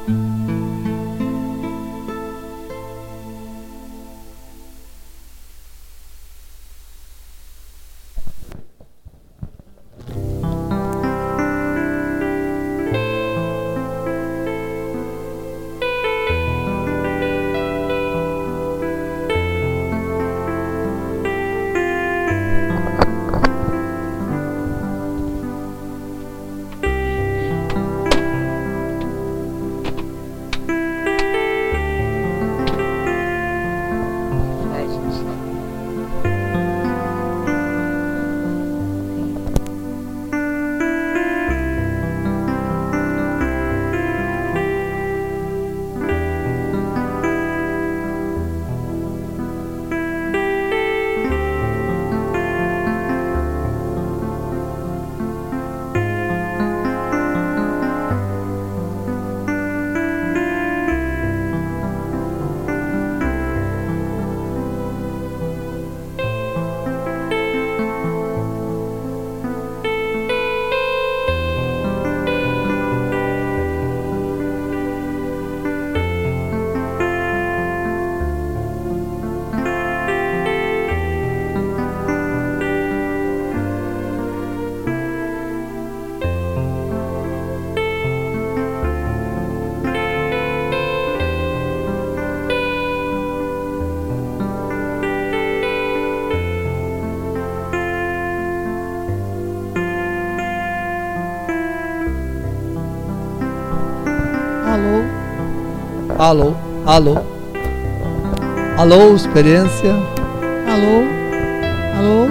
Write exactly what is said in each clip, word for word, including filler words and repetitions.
Alô, alô, alô, experiência. Alô, alô.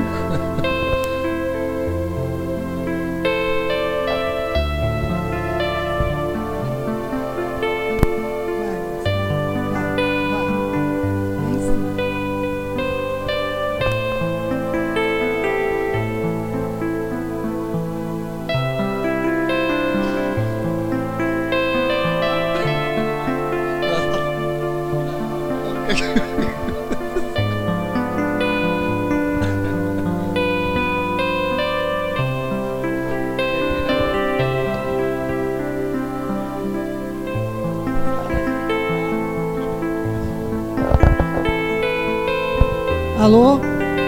Alô?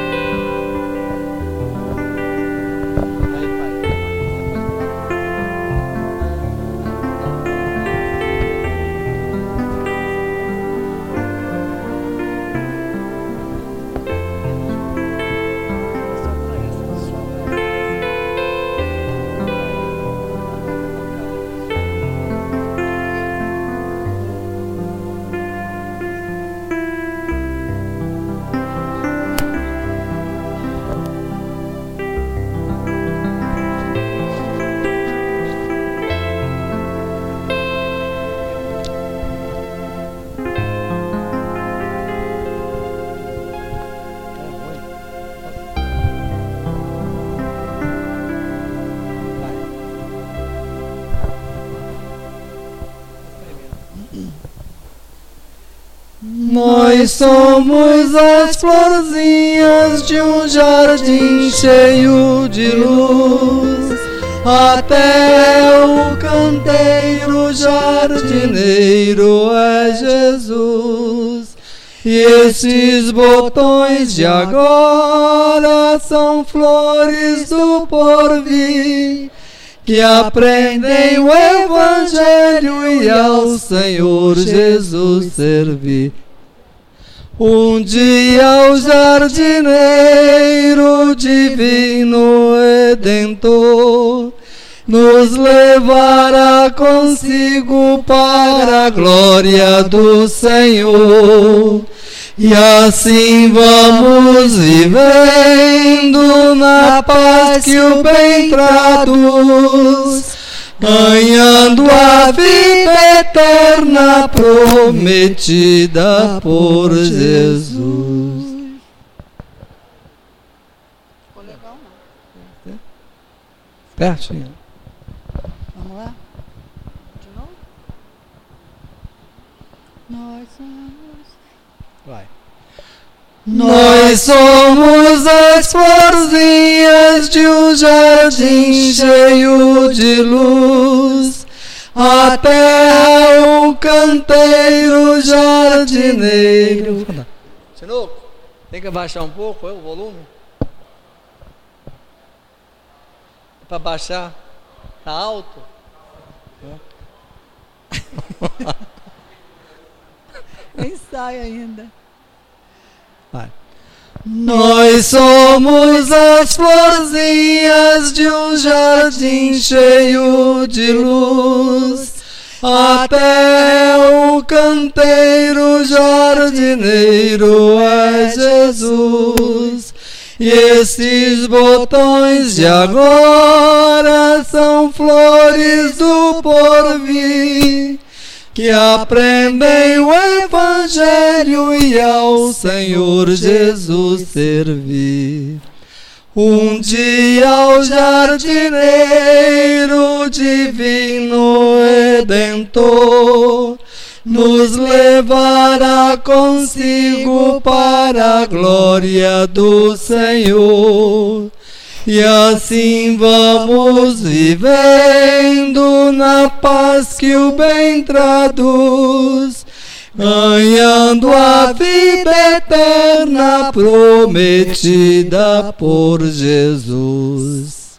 Nós somos as florzinhas de um jardim cheio de luz. Até o canteiro jardineiro é Jesus. E esses botões de agora são flores do porvir, que aprendem o Evangelho e ao Senhor Jesus servir. Um dia o jardineiro divino Redentor nos levará consigo para a glória do Senhor. E assim vamos vivendo na paz que o bem traduz, ganhando a vida eterna prometida por Jesus. Ficou legal, não? Pertinho. Vamos lá? De novo? Nós somos... Vai. Nós somos as florzinhas de um jardim cheio de luz. A terra, canteiro jardineiro. Sinuco, tem que abaixar um pouco é, o volume? Para baixar, tá alto? Ensaio ainda. Vai. Nós somos as florzinhas de um jardim cheio de luz. Até o canteiro jardineiro é Jesus. E esses botões de agora são flores do porvir, que aprendem o Evangelho e ao Senhor Jesus servir. Um dia o jardineiro divino Redentor nos levará consigo para a glória do Senhor. E assim vamos vivendo na paz que o bem traduz, ganhando a vida eterna prometida por Jesus.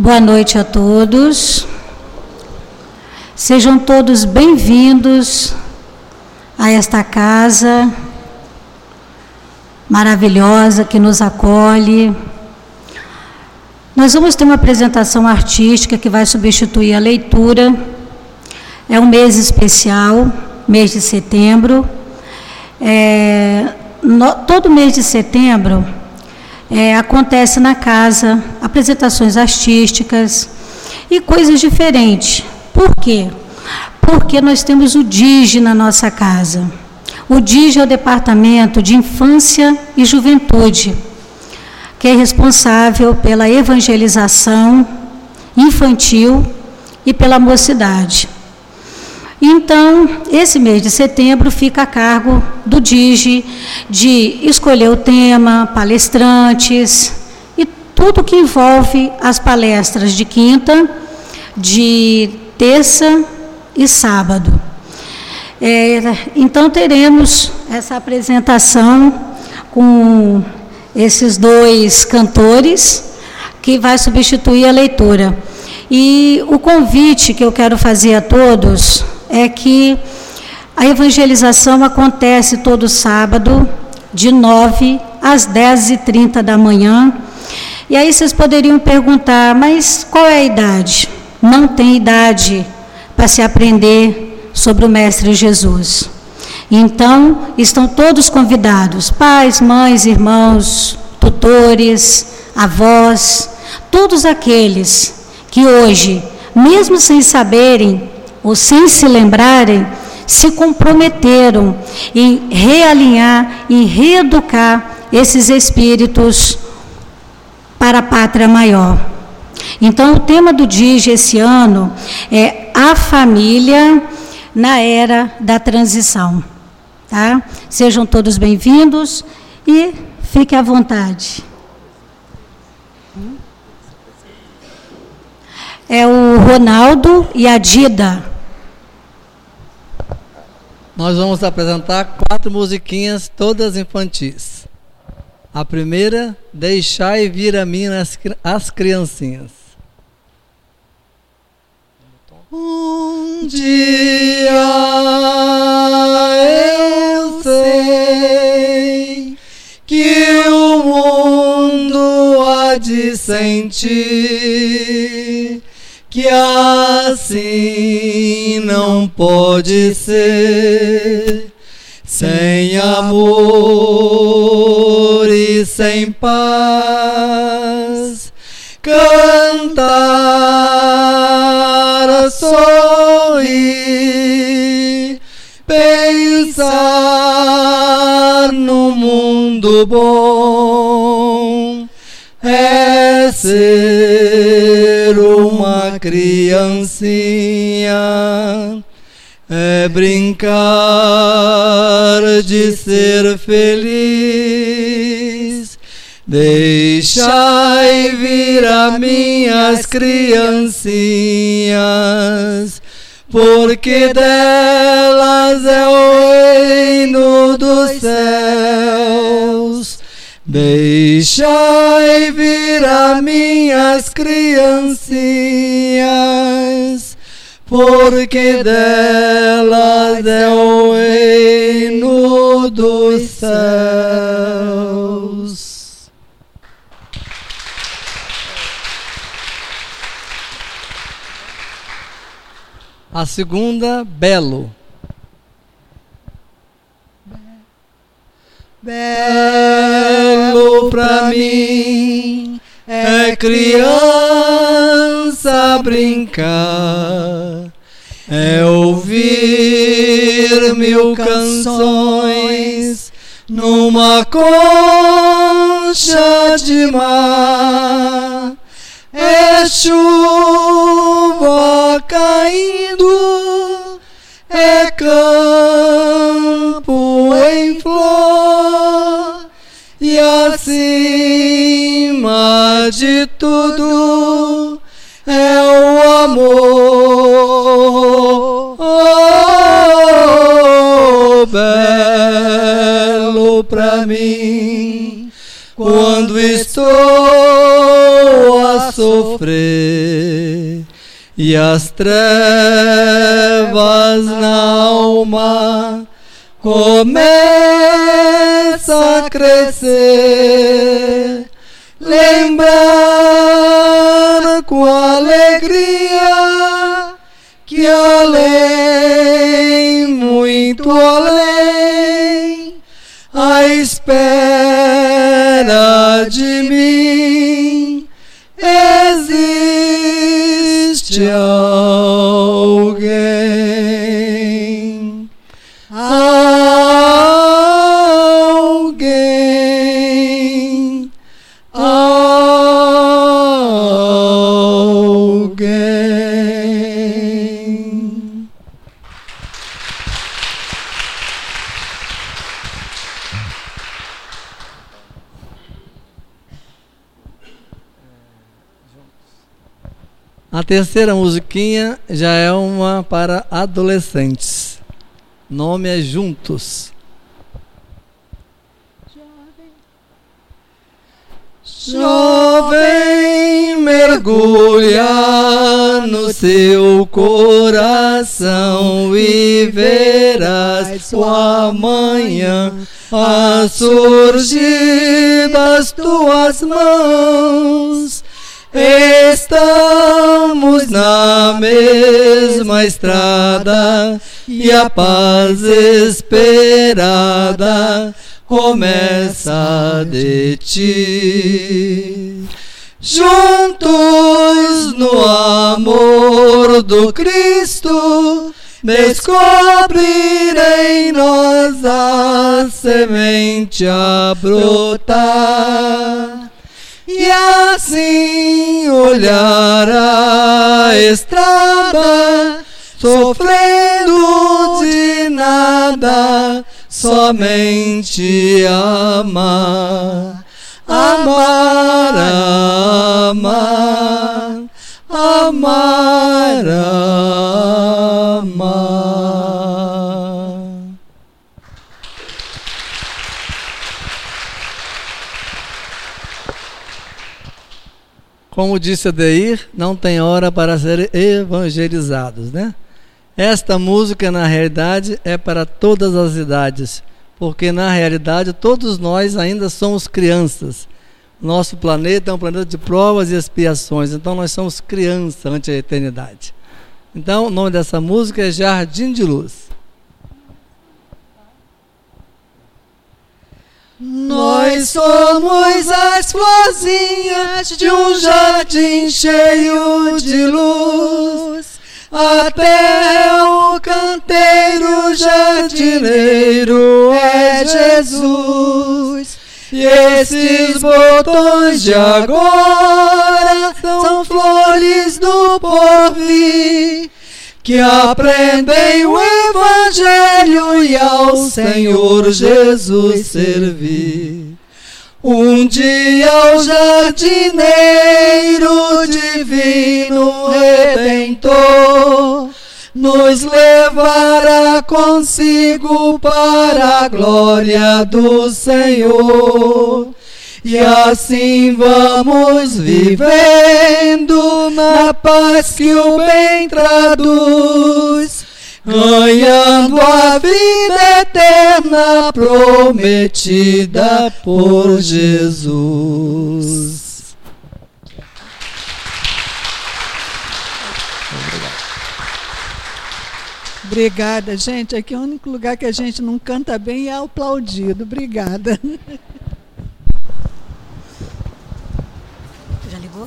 Boa noite a todos. Sejam todos bem-vindos a esta casa maravilhosa que nos acolhe. Nós vamos ter uma apresentação artística que vai substituir a leitura. É um mês especial, mês de setembro. É, no, todo mês de setembro é, acontece na casa apresentações artísticas e coisas diferentes. Por quê? Porque nós temos o D I G na nossa casa. O D I G é o Departamento de Infância e Juventude, que é responsável pela evangelização infantil e pela mocidade. Então, esse mês de setembro fica a cargo do D I G de escolher o tema, palestrantes e tudo que envolve as palestras de quinta, de terça e sábado. É, então, teremos essa apresentação com esses dois cantores, que vai substituir a leitura. E o convite que eu quero fazer a todos é que a evangelização acontece todo sábado, de nove às dez e trinta da manhã. E aí vocês poderiam perguntar, mas qual é a idade? Não tem idade para se aprender sobre o Mestre Jesus. Então, estão todos convidados, pais, mães, irmãos, tutores, avós, todos aqueles que hoje, mesmo sem saberem ou sem se lembrarem, se comprometeram em realinhar, em reeducar esses espíritos para a pátria maior. Então, o tema do D I G esse ano é a família na era da transição. Tá? Sejam todos bem-vindos e fiquem à vontade. É o Ronaldo e a Dida. Nós vamos apresentar quatro musiquinhas, todas infantis. A primeira, Deixai vir a mim as, as criancinhas. Um dia eu sei que o mundo há de sentir que assim não pode ser, sem amor e sem paz, cantar a sorrir, pensar no mundo bom, é ser uma criancinha, é brincar de ser feliz. Deixai vir a minhas criancinhas, porque delas é o reino dos céus. Deixai vir a minhas criancinhas, porque delas é o reino dos céus. A segunda, Belo. Belo pra mim é criança brincar, é ouvir mil canções numa concha de mar, é chuva caindo, é campo em flor, e acima de tudo é o amor. Oh, belo pra mim quando estou a sofrer, e as trevas na alma começa a crescer, lembrar com alegria que além, muito além, à espera de mim existe alguém. Alguém. Alguém. A terceira musiquinha já é uma para adolescentes. O nome é Juntos. Jovem, mergulha no seu coração e verás o amanhã a surgir das tuas mãos. Estamos na mesma estrada e a paz esperada começa de ti. Juntos no amor do Cristo, descobrir em nós a semente a brotar. E assim olhar a estrada, sofrendo de nada, somente amar, amar, amar, amar, amar. Como disse Adeir, não tem hora para ser evangelizados, né? Esta música, na realidade, é para todas as idades, porque, na realidade, todos nós ainda somos crianças. Nosso planeta é um planeta de provas e expiações, então nós somos crianças ante a eternidade. Então, o nome dessa música é Jardim de Luz. Nós somos as florzinhas de um jardim cheio de luz. Até o canteiro jardineiro é Jesus. E esses botões de agora são flores do porvir, que aprendem o Evangelho e ao Senhor Jesus servir. Um dia o jardineiro divino Redentor nos levará consigo para a glória do Senhor. E assim vamos vivendo na paz que o bem traduz, ganhando a vida eterna prometida por Jesus. Obrigada, gente. Aqui é o único lugar que a gente não canta bem e é aplaudido. Obrigada. Já ligou?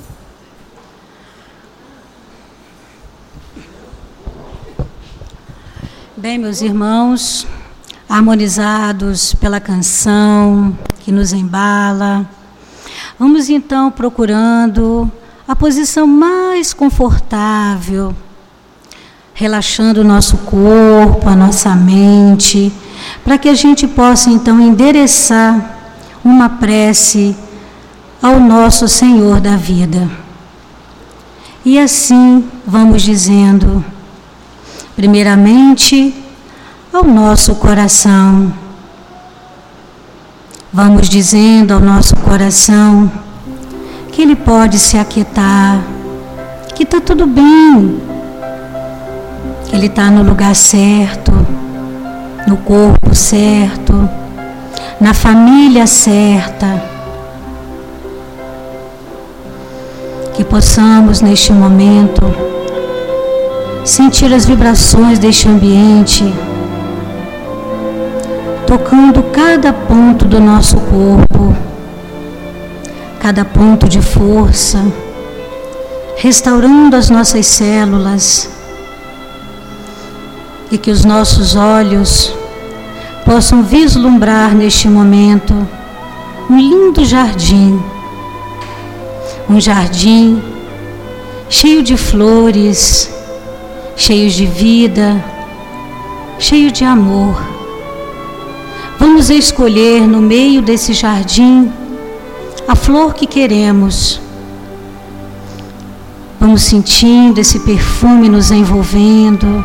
Bem, meus irmãos, harmonizados pela canção que nos embala, vamos então procurando a posição mais confortável, relaxando o nosso corpo, a nossa mente, para que a gente possa então endereçar uma prece ao nosso Senhor da vida. E assim vamos dizendo, primeiramente, ao nosso coração. Vamos dizendo ao nosso coração que ele pode se aquietar, que está tudo bem, que ele está no lugar certo, no corpo certo, na família certa. Que possamos neste momento sentir as vibrações deste ambiente, tocando cada ponto do nosso corpo, cada ponto de força, restaurando as nossas células, e que os nossos olhos possam vislumbrar neste momento um lindo jardim, um jardim cheio de flores, cheio de vida, cheio de amor. Vamos escolher no meio desse jardim a flor que queremos. Vamos sentindo esse perfume nos envolvendo,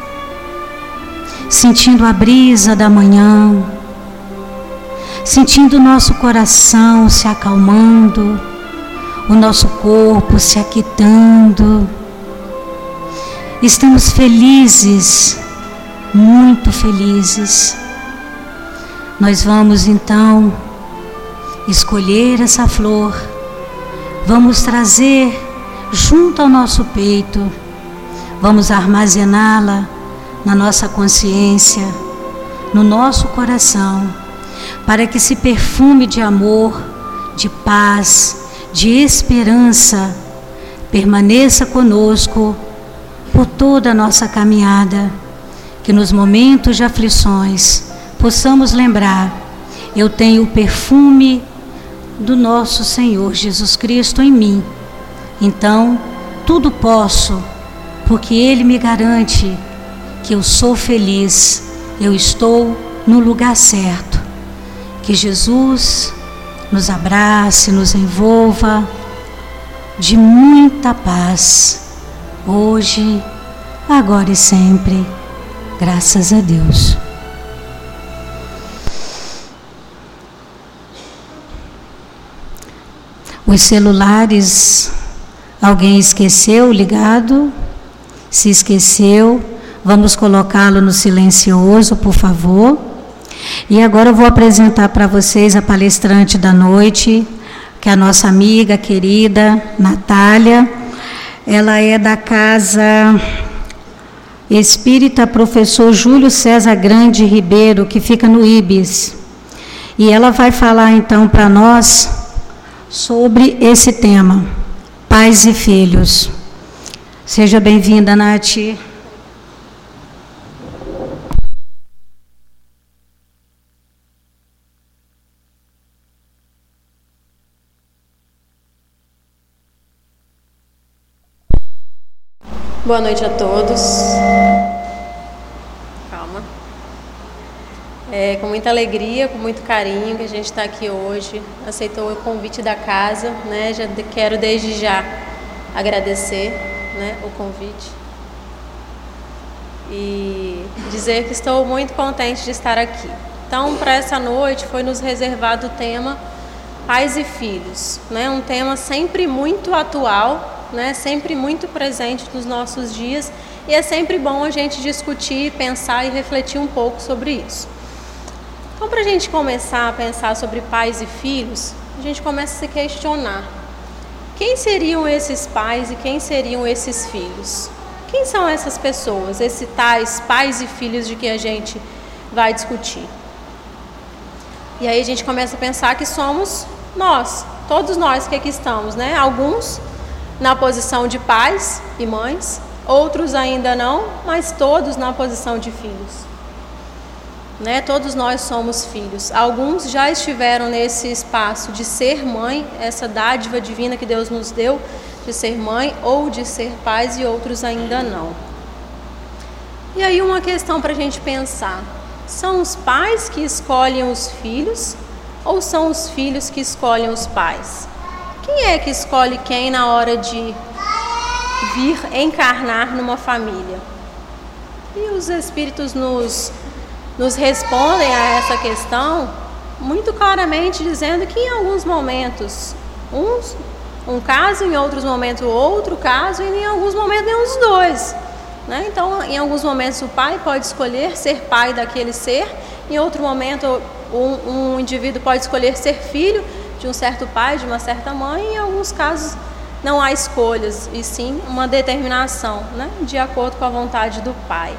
sentindo a brisa da manhã, sentindo o nosso coração se acalmando, o nosso corpo se aquietando. Estamos felizes, muito felizes. Nós vamos então escolher essa flor, vamos trazer junto ao nosso peito, vamos armazená-la na nossa consciência, no nosso coração, para que esse perfume de amor, de paz, de esperança permaneça conosco por toda a nossa caminhada, que nos momentos de aflições possamos lembrar: eu tenho o perfume do nosso Senhor Jesus Cristo em mim, então tudo posso, porque Ele me garante que eu sou feliz, eu estou no lugar certo. Que Jesus nos abrace, nos envolva de muita paz, hoje, agora e sempre, graças a Deus. Os celulares, alguém esqueceu ligado? Se esqueceu, vamos colocá-lo no silencioso, por favor. E agora eu vou apresentar para vocês a palestrante da noite, que é a nossa amiga querida Natália. Ela é da Casa Espírita Professor Júlio César Grande Ribeiro, que fica no Ibis. E ela vai falar então para nós sobre esse tema, pais e filhos. Seja bem-vinda, Nath. Boa noite a todos. Calma. É com muita alegria, com muito carinho que a gente está aqui hoje. Aceitou o convite da casa, né? Já quero desde já agradecer, né, o convite e dizer que estou muito contente de estar aqui. Então, para essa noite foi nos reservado o tema pais e filhos, né? Um tema sempre muito atual, né, sempre muito presente nos nossos dias, e é sempre bom a gente discutir, pensar e refletir um pouco sobre isso. Então, para a gente começar a pensar sobre pais e filhos, a gente começa a se questionar: quem seriam esses pais e quem seriam esses filhos? Quem são essas pessoas, esses tais pais e filhos de que a gente vai discutir? E aí a gente começa a pensar que somos nós, todos nós que aqui estamos, né? Alguns na posição de pais e mães, outros ainda não, mas todos na posição de filhos, né? Todos nós somos filhos. Alguns já estiveram nesse espaço de ser mãe, essa dádiva divina que Deus nos deu de ser mãe ou de ser pais, e outros ainda não. E aí uma questão para a gente pensar: são os pais que escolhem os filhos ou são os filhos que escolhem os pais? Quem é que escolhe quem na hora de vir encarnar numa família? E os espíritos nos, nos respondem a essa questão muito claramente, dizendo que em alguns momentos uns um caso, em outros momentos outro caso, e em alguns momentos nenhum dos dois. Né? Então, em alguns momentos o pai pode escolher ser pai daquele ser, em outro momento um, um indivíduo pode escolher ser filho de um certo pai, de uma certa mãe, e em alguns casos não há escolhas, e sim uma determinação, né? De acordo com a vontade do pai.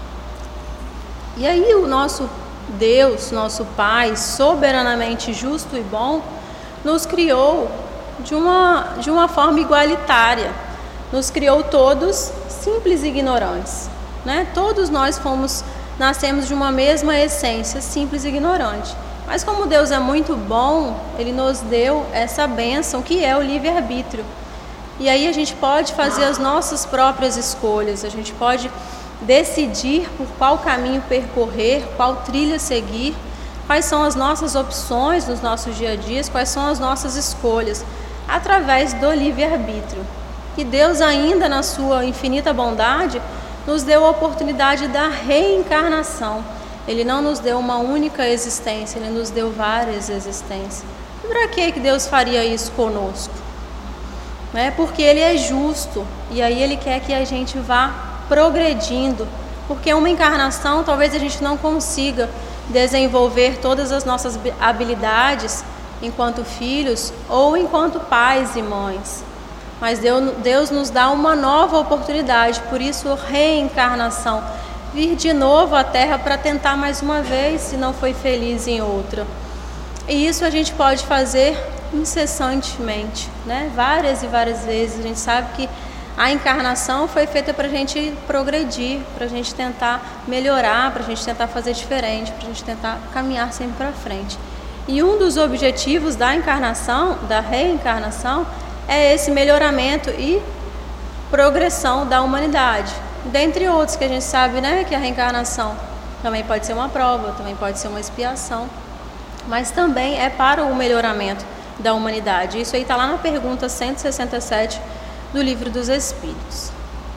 E aí o nosso Deus, nosso Pai, soberanamente justo e bom, nos criou de uma, de uma forma igualitária. Nos criou todos simples e ignorantes. Né? Todos nós fomos, nascemos de uma mesma essência, simples e ignorante. Mas como Deus é muito bom, Ele nos deu essa bênção que é o livre-arbítrio. E aí a gente pode fazer as nossas próprias escolhas, a gente pode decidir por qual caminho percorrer, qual trilha seguir, quais são as nossas opções nos nossos dia a dia, quais são as nossas escolhas, através do livre-arbítrio. E Deus ainda, na sua infinita bondade, nos deu a oportunidade da reencarnação. Ele não nos deu uma única existência, Ele nos deu várias existências. E para que que Deus faria isso conosco? Né? Porque Ele é justo, e aí Ele quer que a gente vá progredindo, porque uma encarnação talvez a gente não consiga desenvolver todas as nossas habilidades enquanto filhos ou enquanto pais e mães, mas Deus, Deus nos dá uma nova oportunidade, por isso reencarnação, vir de novo à Terra para tentar mais uma vez, se não foi feliz em outra. E isso a gente pode fazer incessantemente, né? Várias e várias vezes. A gente sabe que a encarnação foi feita para a gente progredir, para a gente tentar melhorar, para a gente tentar fazer diferente, para a gente tentar caminhar sempre para frente. E um dos objetivos da encarnação, da reencarnação, é esse melhoramento e progressão da humanidade. Dentre outros que a gente sabe, né, que a reencarnação também pode ser uma prova, também pode ser uma expiação, mas também é para o melhoramento da humanidade. Isso aí está lá na pergunta cento e sessenta e sete do Livro dos Espíritos.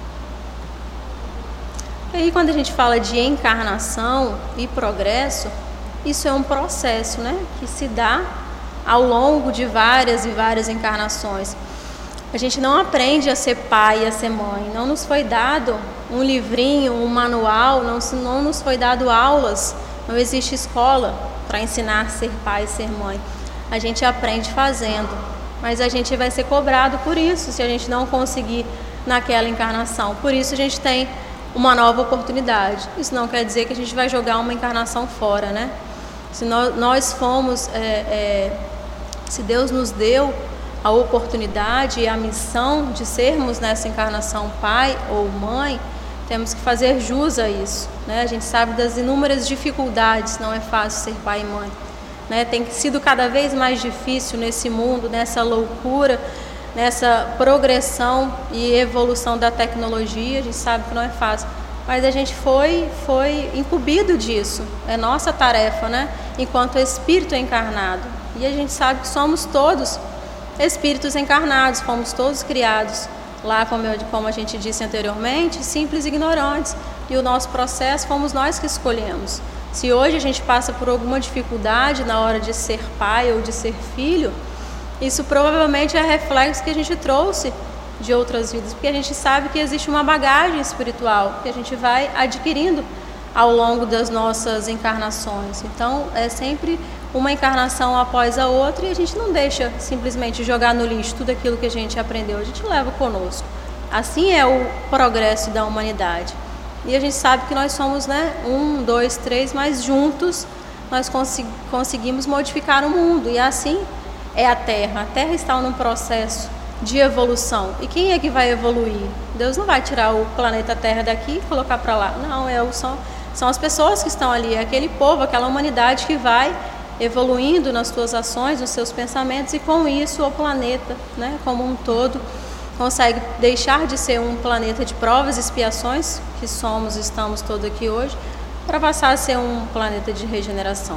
E aí, quando a gente fala de encarnação e progresso, isso é um processo, né, que se dá ao longo de várias e várias encarnações. A gente não aprende a ser pai e a ser mãe, não nos foi dado um livrinho, um manual, não, não nos foi dado aulas, não existe escola para ensinar a ser pai e ser mãe. A gente aprende fazendo, mas a gente vai ser cobrado por isso se a gente não conseguir naquela encarnação. Por isso a gente tem uma nova oportunidade. Isso não quer dizer que a gente vai jogar uma encarnação fora, né? Se nós, nós fomos, é, é, se Deus nos deu a oportunidade e a missão de sermos nessa encarnação pai ou mãe, temos que fazer jus a isso, né? A gente sabe das inúmeras dificuldades, não é fácil ser pai e mãe, né? Tem sido cada vez mais difícil nesse mundo, nessa loucura, nessa progressão e evolução da tecnologia. A gente sabe que não é fácil, mas a gente foi, foi incumbido disso, é nossa tarefa, né? Enquanto espírito encarnado, e a gente sabe que somos todos espíritos encarnados, fomos todos criados lá, como, eu, como a gente disse anteriormente, simples e ignorantes, e o nosso processo fomos nós que escolhemos. Se hoje a gente passa por alguma dificuldade na hora de ser pai ou de ser filho, isso provavelmente é reflexo que a gente trouxe de outras vidas, porque a gente sabe que existe uma bagagem espiritual que a gente vai adquirindo ao longo das nossas encarnações. Então é sempre uma encarnação após a outra, e a gente não deixa simplesmente jogar no lixo tudo aquilo que a gente aprendeu, a gente leva conosco. Assim é o progresso da humanidade. E a gente sabe que nós somos, né, um, dois, três, mas juntos nós consegui- conseguimos modificar o mundo, e assim é a Terra. A Terra está num processo de evolução. E quem é que vai evoluir? Deus não vai tirar o planeta Terra daqui e colocar para lá. Não, é o, são, são as pessoas que estão ali, é aquele povo, aquela humanidade que vai evoluindo nas suas ações, nos seus pensamentos, e com isso o planeta, né, como um todo, consegue deixar de ser um planeta de provas e expiações, que somos, estamos todos aqui hoje, para passar a ser um planeta de regeneração.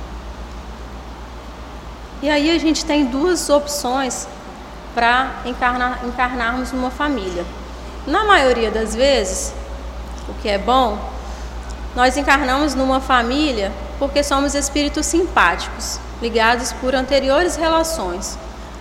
E aí a gente tem duas opções para encarnar, encarnarmos numa família. Na maioria das vezes, o que é bom, nós encarnamos numa família porque somos espíritos simpáticos, ligados por anteriores relações.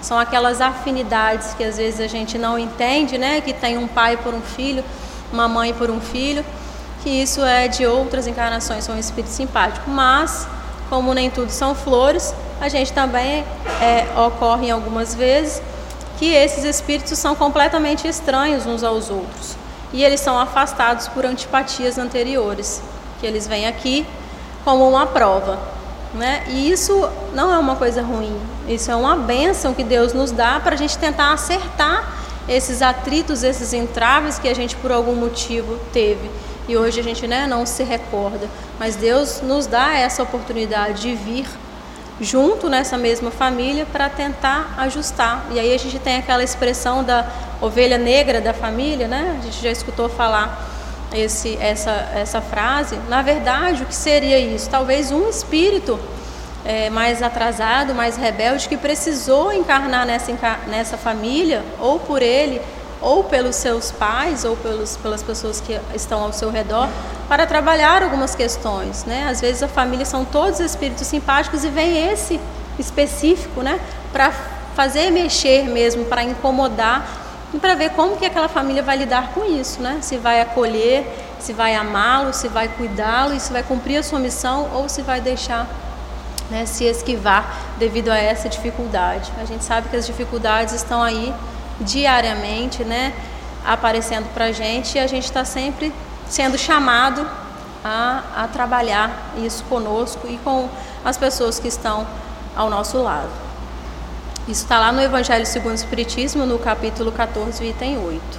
são aquelas afinidades que às vezes a gente não entende, né? Que tem um pai por um filho, uma mãe por um filho, que isso é de outras encarnações, são um espírito simpático. Mas, como nem tudo são flores, a gente também é, ocorre algumas vezes que esses espíritos são completamente estranhos uns aos outros. E eles são afastados por antipatias anteriores, que eles vêm aqui como uma prova, né? E isso não é uma coisa ruim, isso é uma bênção que Deus nos dá para a gente tentar acertar esses atritos, esses entraves que a gente por algum motivo teve. E hoje a gente, né, não se recorda, mas Deus nos dá essa oportunidade de vir junto nessa mesma família para tentar ajustar. E aí a gente tem aquela expressão da ovelha negra da família, né? A gente já escutou falar esse, essa, essa frase. Na verdade, o que seria isso? Talvez um espírito é, mais atrasado, mais rebelde, que precisou encarnar nessa, nessa família, ou por ele, ou pelos seus pais, ou pelos, pelas pessoas que estão ao seu redor, para trabalhar algumas questões, né? Às vezes a família são todos espíritos simpáticos e vem esse específico, né, para fazer mexer mesmo, para incomodar e para ver como que aquela família vai lidar com isso, né? Se vai acolher, se vai amá-lo, se vai cuidá-lo e se vai cumprir a sua missão ou se vai deixar, né, se esquivar devido a essa dificuldade. A gente sabe que as dificuldades estão aí diariamente, né, aparecendo para a gente, e a gente está sempre sendo chamado a, a trabalhar isso conosco e com as pessoas que estão ao nosso lado. Isso está lá no Evangelho segundo o Espiritismo, no capítulo quatorze, item oito.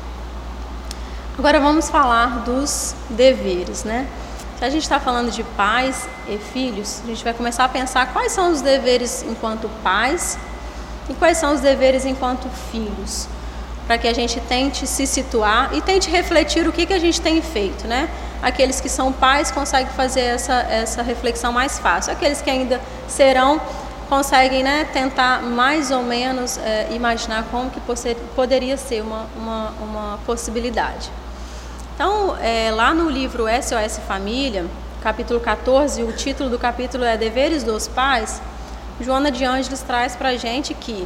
Agora vamos falar dos deveres, né? Se a gente está falando de pais e filhos, a gente vai começar a pensar quais são os deveres enquanto pais e quais são os deveres enquanto filhos, para que a gente tente se situar e tente refletir o que, que a gente tem feito, né? Aqueles que são pais conseguem fazer essa, essa reflexão mais fácil, aqueles que ainda serão conseguem, né, tentar mais ou menos é, imaginar como que poderia ser uma, uma, uma possibilidade. Então, é, lá no livro S O S Família, capítulo quatorze, o título do capítulo é Deveres dos Pais. Joana de Ângeles traz para a gente que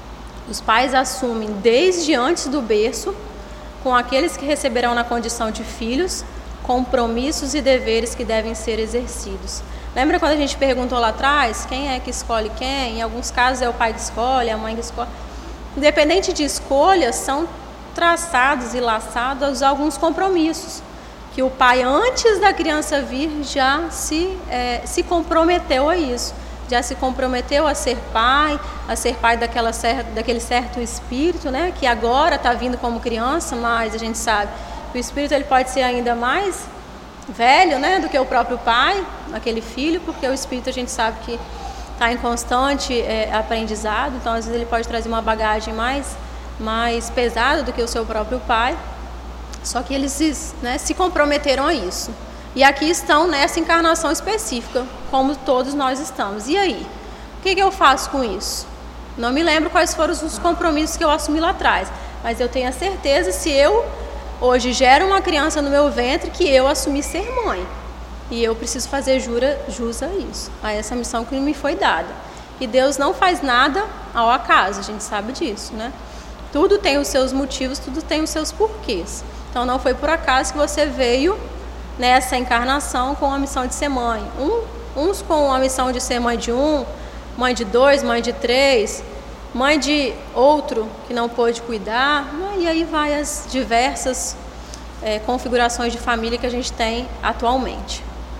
os pais assumem desde antes do berço, com aqueles que receberão na condição de filhos, compromissos e deveres que devem ser exercidos. Lembra quando a gente perguntou lá atrás, quem é que escolhe quem? Em alguns casos é o pai que escolhe, a mãe que escolhe. Independente de escolhas, são traçados e laçados alguns compromissos, que o pai, antes da criança vir, já se, é, se comprometeu a isso. Já se comprometeu a ser pai, a ser pai daquela certa, daquele certo espírito, né, que agora está vindo como criança, mas a gente sabe que o espírito ele pode ser ainda mais velho, né, do que o próprio pai, aquele filho, porque o espírito a gente sabe que está em constante é, aprendizado, então às vezes ele pode trazer uma bagagem mais, mais pesada do que o seu próprio pai, só que eles, né, se comprometeram a isso. E aqui estão nessa encarnação específica, como todos nós estamos. E aí? O que, que eu faço com isso? Não me lembro quais foram os compromissos que eu assumi lá atrás, mas eu tenho a certeza, se eu hoje gero uma criança no meu ventre, que eu assumi ser mãe. E eu preciso fazer jura, jus a isso, a essa missão que me foi dada. E Deus não faz nada ao acaso, a gente sabe disso, né? Tudo tem os seus motivos, tudo tem os seus porquês. Então não foi por acaso que você veio nessa encarnação com a missão de ser mãe. Um, uns com a missão de ser mãe de um, mãe de dois, mãe de três, mãe de outro que não pôde cuidar, né? E aí vai as diversas é, configurações de família que a gente tem atualmente.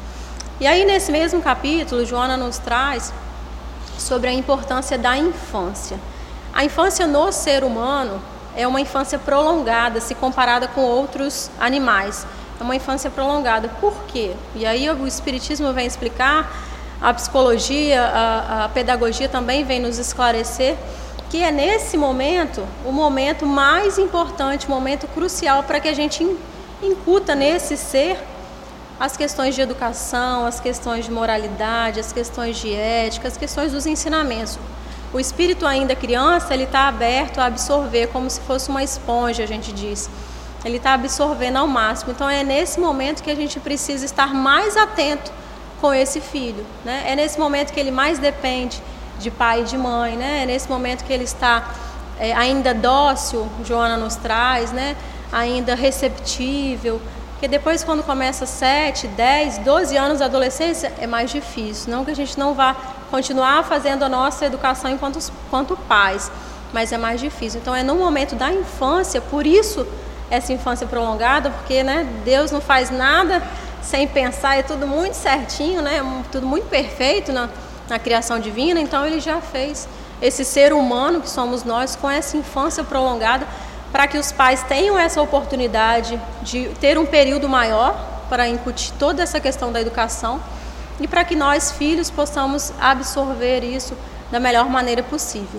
E aí nesse mesmo capítulo, Joana nos traz sobre a importância da infância. A infância no ser humano é uma infância prolongada se comparada com outros animais. É uma infância prolongada. Por quê? E aí o Espiritismo vem explicar, a psicologia, a, a pedagogia também vem nos esclarecer que é nesse momento o momento mais importante, o momento crucial para que a gente incuta nesse ser as questões de educação, as questões de moralidade, as questões de ética, as questões dos ensinamentos. O espírito ainda criança, ele está aberto a absorver, como se fosse uma esponja, a gente diz. Ele está absorvendo ao máximo. Então é nesse momento que a gente precisa estar mais atento com esse filho, né? É nesse momento que ele mais depende, de pai e de mãe, né? É nesse momento que ele está é, ainda dócil, Joana nos traz, né? Ainda receptível, porque depois quando começa sete, dez, doze anos da adolescência é mais difícil, não que a gente não vá continuar fazendo a nossa educação enquanto, enquanto pais, mas é mais difícil. Então é no momento da infância, por isso essa infância prolongada, porque, né, Deus não faz nada sem pensar, é tudo muito certinho, né, tudo muito perfeito na, na criação divina, então ele já fez esse ser humano que somos nós com essa infância prolongada, para que os pais tenham essa oportunidade de ter um período maior para incutir toda essa questão da educação e para que nós, filhos, possamos absorver isso da melhor maneira possível.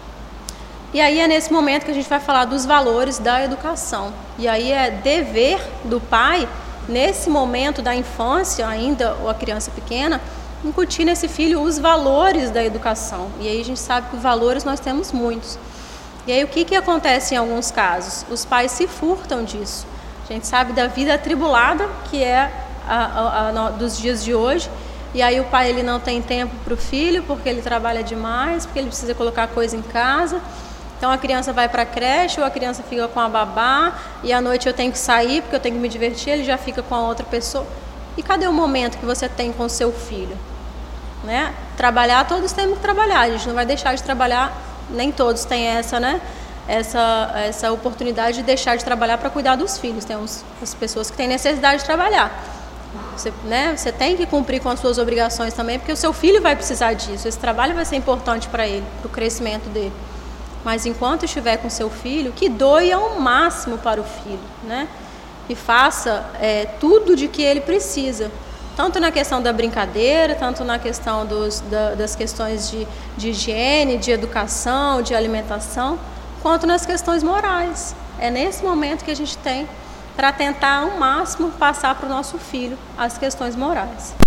E aí é nesse momento que a gente vai falar dos valores da educação. E aí é dever do pai, nesse momento da infância ainda, ou a criança pequena, incutir nesse filho os valores da educação. E aí a gente sabe que valores nós temos muitos. E aí o que, que acontece em alguns casos? Os pais se furtam disso. A gente sabe da vida atribulada, que é a, a, a, dos dias de hoje. E aí o pai ele não tem tempo para o filho, porque ele trabalha demais, porque ele precisa colocar coisa em casa. Então a criança vai para a creche, ou a criança fica com a babá, e à noite eu tenho que sair, porque eu tenho que me divertir, ele já fica com a outra pessoa. E cadê o momento que você tem com o seu filho? Né? Trabalhar, todos temos que trabalhar, a gente não vai deixar de trabalhar, nem todos têm essa, né? essa, essa oportunidade de deixar de trabalhar para cuidar dos filhos. Tem uns, as pessoas que têm necessidade de trabalhar. Você, né, você tem que cumprir com as suas obrigações também, porque o seu filho vai precisar disso, esse trabalho vai ser importante para ele, para o crescimento dele. Mas enquanto estiver com seu filho, que doe ao máximo para o filho, né? E faça é, tudo de que ele precisa, tanto na questão da brincadeira, tanto na questão dos, da, das questões de, de higiene, de educação, de alimentação, quanto nas questões morais. É nesse momento que a gente tem para tentar ao máximo passar para o nosso filho as questões morais.